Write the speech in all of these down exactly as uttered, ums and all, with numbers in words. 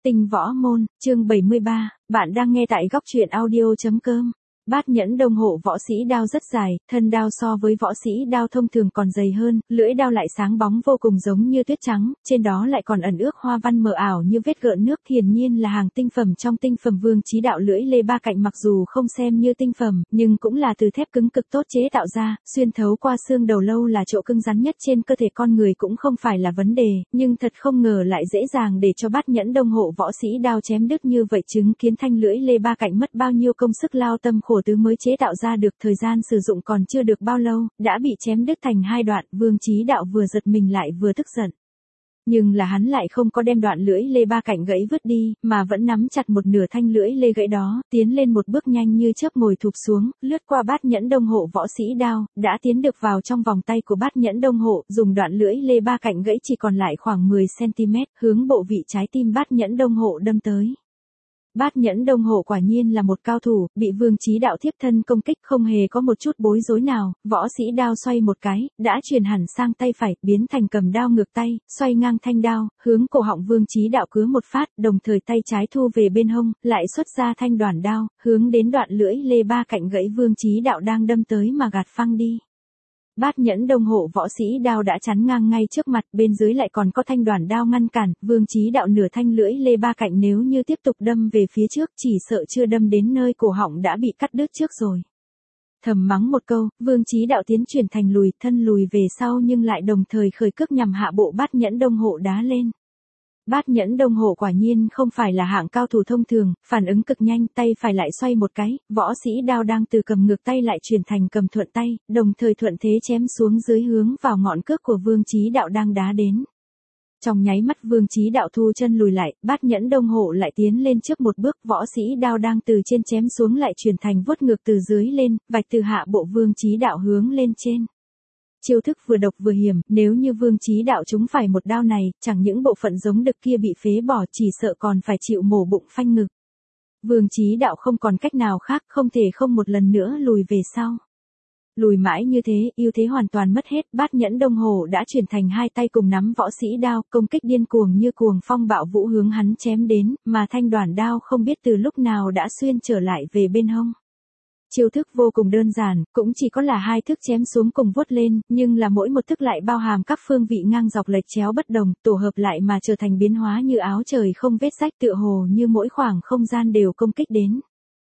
Tinh võ môn, chương bảy mươi ba, bạn đang nghe tại góc truyện audio chấm com. Bát nhẫn đồng hộ võ sĩ đao rất dài, thân đao so với võ sĩ đao thông thường còn dày hơn, lưỡi đao lại sáng bóng vô cùng giống như tuyết trắng, trên đó lại còn ẩn ước hoa văn mờ ảo như vết gợn nước, hiển nhiên là hàng tinh phẩm trong tinh phẩm. Vương Chí Đạo lưỡi lê ba cạnh mặc dù không xem như tinh phẩm, nhưng cũng là từ thép cứng cực tốt chế tạo ra, xuyên thấu qua xương đầu lâu là chỗ cứng rắn nhất trên cơ thể con người cũng không phải là vấn đề, nhưng thật không ngờ lại dễ dàng để cho bát nhẫn đồng hộ võ sĩ đao chém đứt như vậy, chứng kiến thanh lưỡi lê ba cạnh mất bao nhiêu công sức lao tâm khổ tứ mới chế tạo ra được, thời gian sử dụng còn chưa được bao lâu, đã bị chém đứt thành hai đoạn. Vương Chí Đạo vừa giật mình lại vừa tức giận. Nhưng là hắn lại không có đem đoạn lưỡi lê ba cạnh gãy vứt đi, mà vẫn nắm chặt một nửa thanh lưỡi lê gãy đó, tiến lên một bước nhanh như chớp ngồi thụp xuống, lướt qua bát nhẫn đồng hộ võ sĩ đao, đã tiến được vào trong vòng tay của bát nhẫn đồng hộ, dùng đoạn lưỡi lê ba cạnh gãy chỉ còn lại khoảng mười xăng ti mét, hướng bộ vị trái tim bát nhẫn đồng hộ đâm tới. Bát nhẫn đồng hộ quả nhiên là một cao thủ, bị Vương Chí Đạo thiếp thân công kích không hề có một chút bối rối nào, võ sĩ đao xoay một cái, đã chuyển hẳn sang tay phải, biến thành cầm đao ngược tay, xoay ngang thanh đao, hướng cổ họng Vương Chí Đạo cứa một phát, đồng thời tay trái thu về bên hông, lại xuất ra thanh đoản đao, hướng đến đoạn lưỡi lê ba cạnh gãy Vương Chí Đạo đang đâm tới mà gạt phăng đi. Bát nhẫn đồng hộ võ sĩ đao đã chắn ngang ngay trước mặt, bên dưới lại còn có thanh đoản đao ngăn cản, Vương Chí Đạo nửa thanh lưỡi lê ba cạnh nếu như tiếp tục đâm về phía trước, chỉ sợ chưa đâm đến nơi cổ họng đã bị cắt đứt trước rồi. Thầm mắng một câu, Vương Chí Đạo tiến chuyển thành lùi, thân lùi về sau nhưng lại đồng thời khởi cước nhằm hạ bộ bát nhẫn đồng hộ đá lên. Bát nhẫn đồng hộ quả nhiên không phải là hạng cao thủ thông thường, phản ứng cực nhanh, tay phải lại xoay một cái, võ sĩ đao đang từ cầm ngược tay lại chuyển thành cầm thuận tay, đồng thời thuận thế chém xuống dưới hướng vào ngọn cước của Vương Chí Đạo đang đá đến. Trong nháy mắt Vương Chí Đạo thu chân lùi lại, bát nhẫn đồng hộ lại tiến lên trước một bước, võ sĩ đao đang từ trên chém xuống lại chuyển thành vuốt ngược từ dưới lên, vạch từ hạ bộ Vương Chí Đạo hướng lên trên. Chiêu thức vừa độc vừa hiểm, nếu như Vương Chí Đạo trúng phải một đao này, chẳng những bộ phận giống đực kia bị phế bỏ, chỉ sợ còn phải chịu mổ bụng phanh ngực. Vương Chí Đạo không còn cách nào khác, không thể không một lần nữa lùi về sau. Lùi mãi như thế, ưu thế hoàn toàn mất hết, bát nhẫn đồng hộ đã chuyển thành hai tay cùng nắm võ sĩ đao, công kích điên cuồng như cuồng phong bạo vũ hướng hắn chém đến, mà thanh đoản đao không biết từ lúc nào đã xuyên trở lại về bên hông. Chiêu thức vô cùng đơn giản, cũng chỉ có là hai thức chém xuống cùng vuốt lên, nhưng là mỗi một thức lại bao hàm các phương vị ngang dọc lệch chéo bất đồng, tổ hợp lại mà trở thành biến hóa như áo trời không vết rách, tựa hồ như mỗi khoảng không gian đều công kích đến.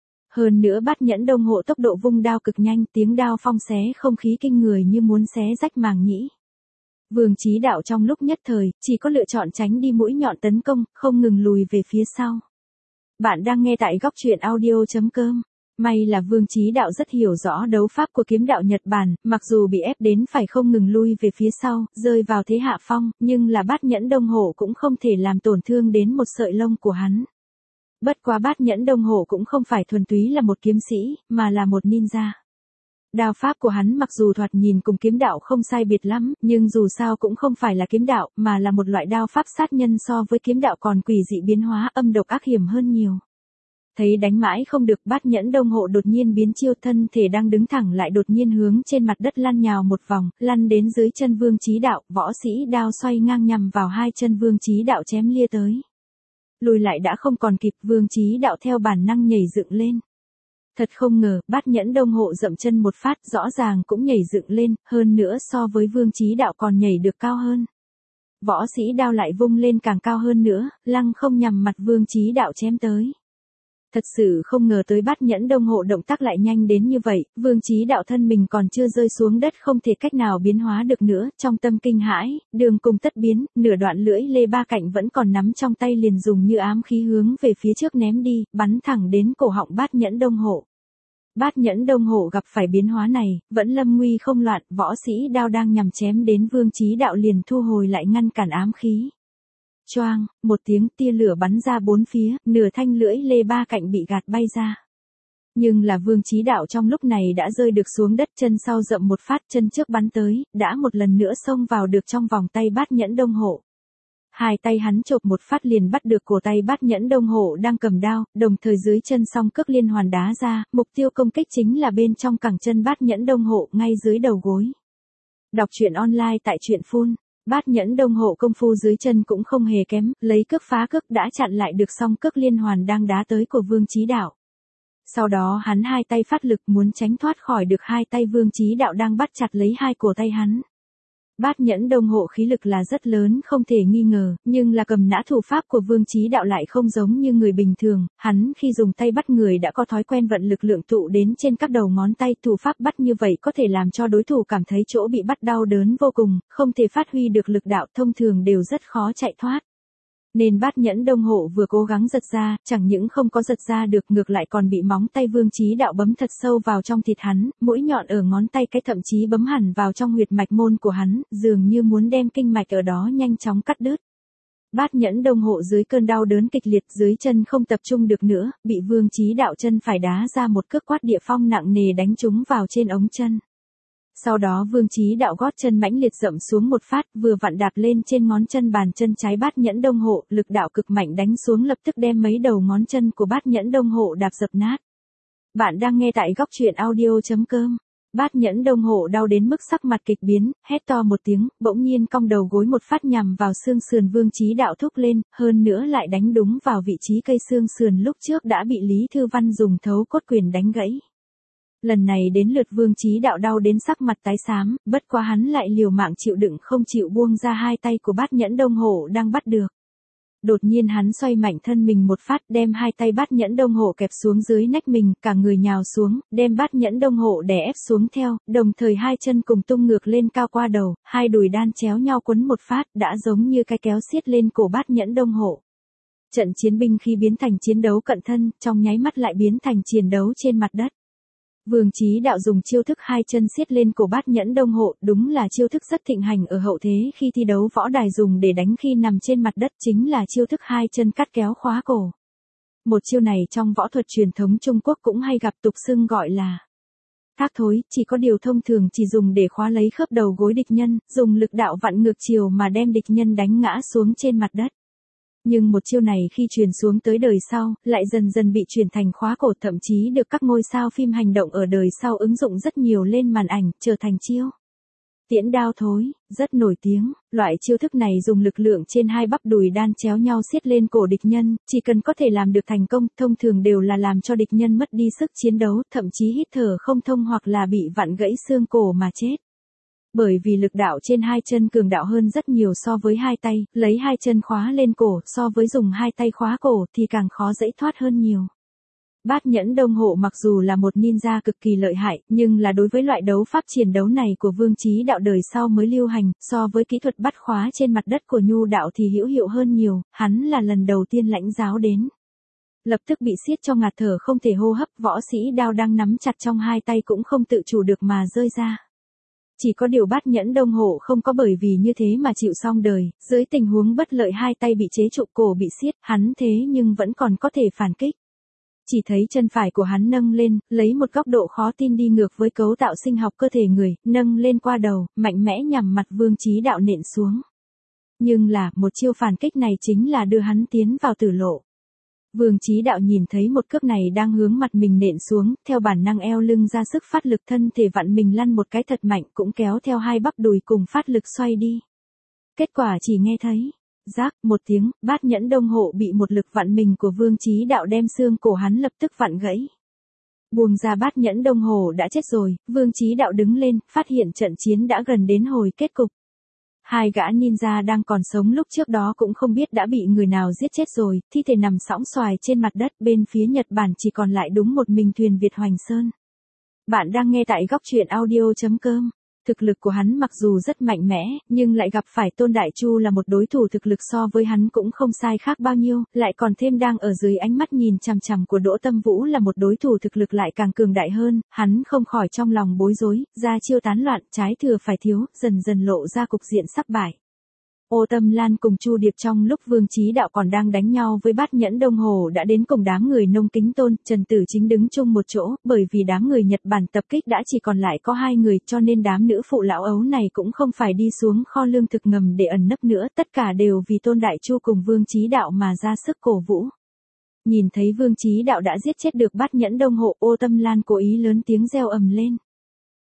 Hơn nữa bát nhẫn đồng hộ tốc độ vung đao cực nhanh, tiếng đao phong xé không khí kinh người như muốn xé rách màng nhĩ. Vương Chí Đạo trong lúc nhất thời, chỉ có lựa chọn tránh đi mũi nhọn tấn công, không ngừng lùi về phía sau. Bạn đang nghe tại góc truyện audio chấm com. May là Vương Chí Đạo rất hiểu rõ đấu pháp của kiếm đạo Nhật Bản, mặc dù bị ép đến phải không ngừng lui về phía sau, rơi vào thế hạ phong, nhưng là bát nhẫn đồng hộ cũng không thể làm tổn thương đến một sợi lông của hắn. Bất quá bát nhẫn đồng hộ cũng không phải thuần túy là một kiếm sĩ, mà là một ninja. Đao pháp của hắn mặc dù thoạt nhìn cùng kiếm đạo không sai biệt lắm, nhưng dù sao cũng không phải là kiếm đạo, mà là một loại đao pháp sát nhân, so với kiếm đạo còn quỷ dị biến hóa, âm độc ác hiểm hơn nhiều. Thấy đánh mãi không được, bát nhẫn đồng hộ đột nhiên biến chiêu, thân thể đang đứng thẳng lại đột nhiên hướng trên mặt đất lăn nhào một vòng, lăn đến dưới chân Vương Chí Đạo, võ sĩ đao xoay ngang nhằm vào hai chân Vương Chí Đạo chém lia tới. Lùi lại đã không còn kịp, Vương Chí Đạo theo bản năng nhảy dựng lên. Thật không ngờ, bát nhẫn đồng hộ dậm chân một phát, rõ ràng cũng nhảy dựng lên, hơn nữa so với Vương Chí Đạo còn nhảy được cao hơn. Võ sĩ đao lại vung lên càng cao hơn nữa, lăng không nhằm mặt Vương Chí Đạo chém tới. Thật sự không ngờ tới bát nhẫn đồng hộ động tác lại nhanh đến như vậy, Vương Chí Đạo thân mình còn chưa rơi xuống đất không thể cách nào biến hóa được nữa, trong tâm kinh hãi, đường cùng tất biến, nửa đoạn lưỡi lê ba cạnh vẫn còn nắm trong tay liền dùng như ám khí hướng về phía trước ném đi, bắn thẳng đến cổ họng bát nhẫn đồng hộ. Bát nhẫn đồng hộ gặp phải biến hóa này, vẫn lâm nguy không loạn, võ sĩ đao đang nhằm chém đến Vương Chí Đạo liền thu hồi lại ngăn cản ám khí. Choang, một tiếng, tia lửa bắn ra bốn phía, nửa thanh lưỡi lê ba cạnh bị gạt bay ra. Nhưng là Vương Chí Đạo trong lúc này đã rơi được xuống đất, chân sau dậm một phát, chân trước bắn tới, đã một lần nữa xông vào được trong vòng tay bát nhẫn đồng hộ. Hai tay hắn chộp một phát liền bắt được cổ tay bát nhẫn đồng hộ đang cầm đao, đồng thời dưới chân song cước liên hoàn đá ra, mục tiêu công kích chính là bên trong cẳng chân bát nhẫn đồng hộ, ngay dưới đầu gối. Đọc truyện online tại truyện phun. Bát nhẫn đông hộ công phu dưới chân cũng không hề kém, lấy cước phá cước đã chặn lại được song cước liên hoàn đang đá tới của Vương Chí Đạo. Sau đó hắn hai tay phát lực muốn tránh thoát khỏi được hai tay Vương Chí Đạo đang bắt chặt lấy hai cổ tay hắn. Bát nhẫn đông hộ khí lực là rất lớn không thể nghi ngờ, nhưng là cầm nã thủ pháp của Vương Chí Đạo lại không giống như người bình thường, hắn khi dùng tay bắt người đã có thói quen vận lực lượng tụ đến trên các đầu ngón tay, thủ pháp bắt như vậy có thể làm cho đối thủ cảm thấy chỗ bị bắt đau đớn vô cùng, không thể phát huy được lực đạo, thông thường đều rất khó chạy thoát. Nên bát nhẫn đông hộ vừa cố gắng giật ra, chẳng những không có giật ra được ngược lại còn bị móng tay Vương Chí Đạo bấm thật sâu vào trong thịt hắn, mũi nhọn ở ngón tay cái thậm chí bấm hẳn vào trong huyệt mạch môn của hắn, dường như muốn đem kinh mạch ở đó nhanh chóng cắt đứt. Bát nhẫn đông hộ dưới cơn đau đớn kịch liệt dưới chân không tập trung được nữa, bị Vương Chí Đạo chân phải đá ra một cước quát địa phong nặng nề đánh trúng vào trên ống chân. Sau đó Vương Chí Đạo gót chân mãnh liệt dậm xuống một phát, vừa vặn đạp lên trên ngón chân bàn chân trái bát nhẫn đông hộ, lực đạo cực mạnh đánh xuống lập tức đem mấy đầu ngón chân của bát nhẫn đông hộ đạp dập nát. Bạn đang nghe tại góc truyện audio chấm com. Bát nhẫn đông hộ đau đến mức sắc mặt kịch biến, hét to một tiếng, bỗng nhiên cong đầu gối một phát nhằm vào xương sườn Vương Chí Đạo thúc lên, hơn nữa lại đánh đúng vào vị trí cây xương sườn lúc trước đã bị Lý Thư Văn dùng thấu cốt quyền đánh gãy. Lần này đến lượt Vương Chí Đạo đau đến sắc mặt tái xám, bất quá hắn lại liều mạng chịu đựng không chịu buông ra hai tay của bát nhẫn đông hộ đang bắt được. Đột nhiên hắn xoay mạnh thân mình một phát đem hai tay bát nhẫn đông hộ kẹp xuống dưới nách mình, cả người nhào xuống, đem bát nhẫn đông hộ đè ép xuống theo, đồng thời hai chân cùng tung ngược lên cao qua đầu, hai đùi đan chéo nhau quấn một phát đã giống như cái kéo xiết lên cổ bát nhẫn đông hộ. Trận chiến binh khi biến thành chiến đấu cận thân, trong nháy mắt lại biến thành chiến đấu trên mặt đất. Vương Chí Đạo dùng chiêu thức hai chân siết lên cổ bát nhẫn đông hộ, đúng là chiêu thức rất thịnh hành ở hậu thế khi thi đấu võ đài dùng để đánh khi nằm trên mặt đất, chính là chiêu thức hai chân cắt kéo khóa cổ. Một chiêu này trong võ thuật truyền thống Trung Quốc cũng hay gặp, tục xưng gọi là thác thối, chỉ có điều thông thường chỉ dùng để khóa lấy khớp đầu gối địch nhân, dùng lực đạo vặn ngược chiều mà đem địch nhân đánh ngã xuống trên mặt đất. Nhưng một chiêu này khi truyền xuống tới đời sau, lại dần dần bị truyền thành khóa cổ, thậm chí được các ngôi sao phim hành động ở đời sau ứng dụng rất nhiều lên màn ảnh, trở thành chiêu tiễn đao thối, rất nổi tiếng. Loại chiêu thức này dùng lực lượng trên hai bắp đùi đan chéo nhau siết lên cổ địch nhân, chỉ cần có thể làm được thành công, thông thường đều là làm cho địch nhân mất đi sức chiến đấu, thậm chí hít thở không thông hoặc là bị vặn gãy xương cổ mà chết. Bởi vì lực đạo trên hai chân cường đạo hơn rất nhiều so với hai tay, lấy hai chân khóa lên cổ so với dùng hai tay khóa cổ thì càng khó dãy thoát hơn nhiều. Bát nhẫn đông hộ mặc dù là một ninja cực kỳ lợi hại, nhưng là đối với loại đấu pháp chiến đấu này của Vương Chí Đạo đời sau mới lưu hành, so với kỹ thuật bắt khóa trên mặt đất của Nhu Đạo thì hữu hiệu hơn nhiều, hắn là lần đầu tiên lãnh giáo đến. Lập tức bị siết cho ngạt thở không thể hô hấp, võ sĩ đao đang nắm chặt trong hai tay cũng không tự chủ được mà rơi ra. Chỉ có điều bát nhẫn đông hộ không có bởi vì như thế mà chịu xong đời, dưới tình huống bất lợi hai tay bị chế trụ, cổ bị siết, hắn thế nhưng vẫn còn có thể phản kích. Chỉ thấy chân phải của hắn nâng lên, lấy một góc độ khó tin đi ngược với cấu tạo sinh học cơ thể người, nâng lên qua đầu, mạnh mẽ nhằm mặt Vương Chí Đạo nện xuống. Nhưng là, một chiêu phản kích này chính là đưa hắn tiến vào tử lộ. Vương Chí Đạo nhìn thấy một cước này đang hướng mặt mình nện xuống, theo bản năng eo lưng ra sức phát lực, thân thể vặn mình lăn một cái thật mạnh, cũng kéo theo hai bắp đùi cùng phát lực xoay đi. Kết quả chỉ nghe thấy rác một tiếng, bát nhẫn đông hộ bị một lực vặn mình của Vương Chí Đạo đem xương cổ hắn lập tức vặn gãy. Buông ra bát nhẫn đông hộ đã chết rồi, Vương Chí Đạo đứng lên, phát hiện trận chiến đã gần đến hồi kết cục. Hai gã ninja đang còn sống lúc trước đó cũng không biết đã bị người nào giết chết rồi, thi thể nằm sõng xoài trên mặt đất, bên phía Nhật Bản chỉ còn lại đúng một mình thuyền Việt Hoành Sơn. Bạn đang nghe tại góc truyện audio chấm com. Thực lực của hắn mặc dù rất mạnh mẽ, nhưng lại gặp phải Tôn Đại Chu là một đối thủ thực lực so với hắn cũng không sai khác bao nhiêu, lại còn thêm đang ở dưới ánh mắt nhìn chằm chằm của Đỗ Tâm Vũ là một đối thủ thực lực lại càng cường đại hơn, hắn không khỏi trong lòng bối rối, ra chiêu tán loạn, trái thừa phải thiếu, dần dần lộ ra cục diện sắp bại. Ô Tâm Lan cùng Chu Điệp trong lúc Vương Chí Đạo còn đang đánh nhau với bát nhẫn đông hồ đã đến cùng đám người Nông Kính Tôn, Trần Tử Chính đứng chung một chỗ, bởi vì đám người Nhật Bản tập kích đã chỉ còn lại có hai người, cho nên đám nữ phụ lão ấu này cũng không phải đi xuống kho lương thực ngầm để ẩn nấp nữa, tất cả đều vì Tôn Đại Chu cùng Vương Chí Đạo mà ra sức cổ vũ. Nhìn thấy Vương Chí Đạo đã giết chết được bát nhẫn đông hộ, Ô Tâm Lan cố ý lớn tiếng reo ầm lên.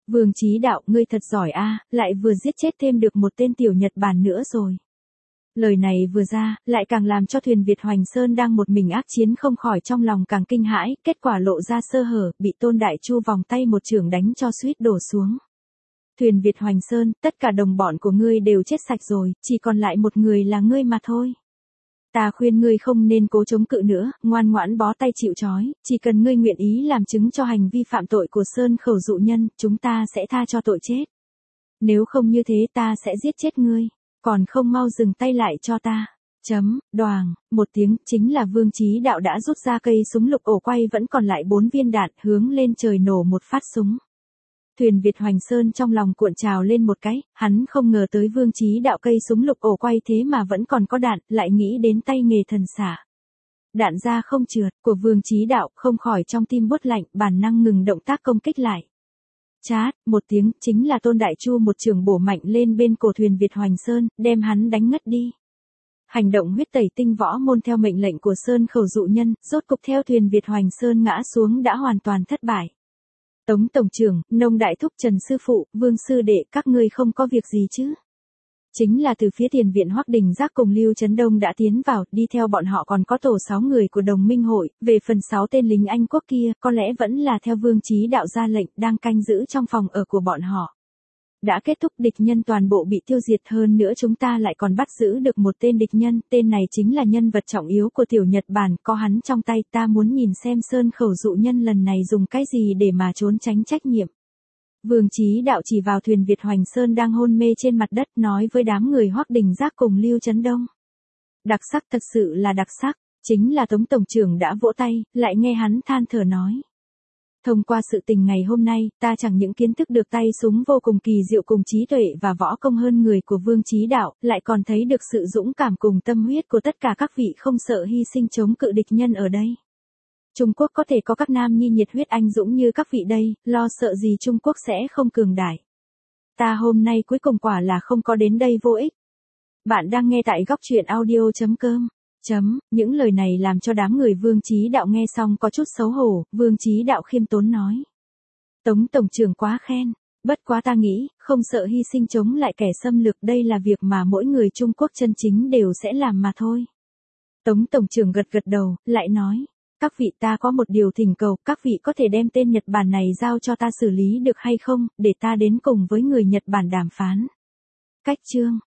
Vương Chí Đạo, ngươi thật giỏi a, lại vừa giết chết thêm được một tên tiểu Nhật Bản nữa rồi. Lời này vừa ra, lại càng làm cho thuyền Việt Hoành Sơn đang một mình ác chiến không khỏi trong lòng càng kinh hãi, kết quả lộ ra sơ hở, bị Tôn Đại Chu vòng tay một chưởng đánh cho suýt đổ xuống. Thuyền Việt Hoành Sơn, tất cả đồng bọn của ngươi đều chết sạch rồi, chỉ còn lại một người là ngươi mà thôi. Ta khuyên ngươi không nên cố chống cự nữa, ngoan ngoãn bó tay chịu trói, chỉ cần ngươi nguyện ý làm chứng cho hành vi phạm tội của Sơn Khẩu dụ nhân, chúng ta sẽ tha cho tội chết. Nếu không như thế ta sẽ giết chết ngươi, còn không mau dừng tay lại cho ta. Chấm, đoàng, một tiếng, chính là Vương Chí Đạo đã rút ra cây súng lục ổ quay vẫn còn lại bốn viên đạn, hướng lên trời nổ một phát súng. Thuyền Việt Hoành Sơn trong lòng cuộn trào lên một cái, hắn không ngờ tới Vương Chí Đạo cây súng lục ổ quay thế mà vẫn còn có đạn, lại nghĩ đến tay nghề thần xạ. Đạn ra không trượt, của Vương Chí Đạo, không khỏi trong tim buốt lạnh, bản năng ngừng động tác công kích lại. Chát, một tiếng, chính là Tôn Đại Chu một chưởng bổ mạnh lên bên cổ thuyền Việt Hoành Sơn, đem hắn đánh ngất đi. Hành động huyết tẩy tinh võ môn theo mệnh lệnh của Sơn Khẩu dụ nhân, rốt cục theo thuyền Việt Hoành Sơn ngã xuống đã hoàn toàn thất bại. Tống Tổng trưởng, Nông Đại Thúc, Trần Sư Phụ, Vương Sư Đệ, các ngươi không có việc gì chứ? Chính là từ phía tiền viện Hoắc Đình Giác cùng Lưu Trấn Đông đã tiến vào, đi theo bọn họ còn có tổ sáu người của đồng minh hội, về phần sáu tên lính Anh quốc kia, có lẽ vẫn là theo Vương Chí Đạo ra lệnh, đang canh giữ trong phòng ở của bọn họ. Đã kết thúc, địch nhân toàn bộ bị tiêu diệt, hơn nữa chúng ta lại còn bắt giữ được một tên địch nhân, tên này chính là nhân vật trọng yếu của tiểu Nhật Bản, có hắn trong tay, ta muốn nhìn xem Sơn Khẩu dụ nhân lần này dùng cái gì để mà trốn tránh trách nhiệm. Vương Chí Đạo chỉ vào thuyền Việt Hoành Sơn đang hôn mê trên mặt đất, nói với đám người Hoắc Đình Giác cùng Lưu Trấn Đông. Đặc sắc, thật sự là đặc sắc, chính là Tống Tổng trưởng đã vỗ tay, lại nghe hắn than thở nói. Thông qua sự tình ngày hôm nay, ta chẳng những kiến thức được tay súng vô cùng kỳ diệu cùng trí tuệ và võ công hơn người của Vương Chí Đạo, lại còn thấy được sự dũng cảm cùng tâm huyết của tất cả các vị không sợ hy sinh chống cự địch nhân ở đây. Trung Quốc có thể có các nam nhi nhiệt huyết anh dũng như các vị đây, lo sợ gì Trung Quốc sẽ không cường đại. Ta hôm nay cuối cùng quả là không có đến đây vô ích. Bạn đang nghe tại góc truyện audio chấm com. Chấm, những lời này làm cho đám người Vương Chí Đạo nghe xong có chút xấu hổ, Vương Chí Đạo khiêm tốn nói. Tống Tổng trưởng quá khen, bất quá ta nghĩ, không sợ hy sinh chống lại kẻ xâm lược, đây là việc mà mỗi người Trung Quốc chân chính đều sẽ làm mà thôi. Tống Tổng trưởng gật gật đầu, lại nói. Các vị, ta có một điều thỉnh cầu, các vị có thể đem tên Nhật Bản này giao cho ta xử lý được hay không, để ta đến cùng với người Nhật Bản đàm phán. Cách chương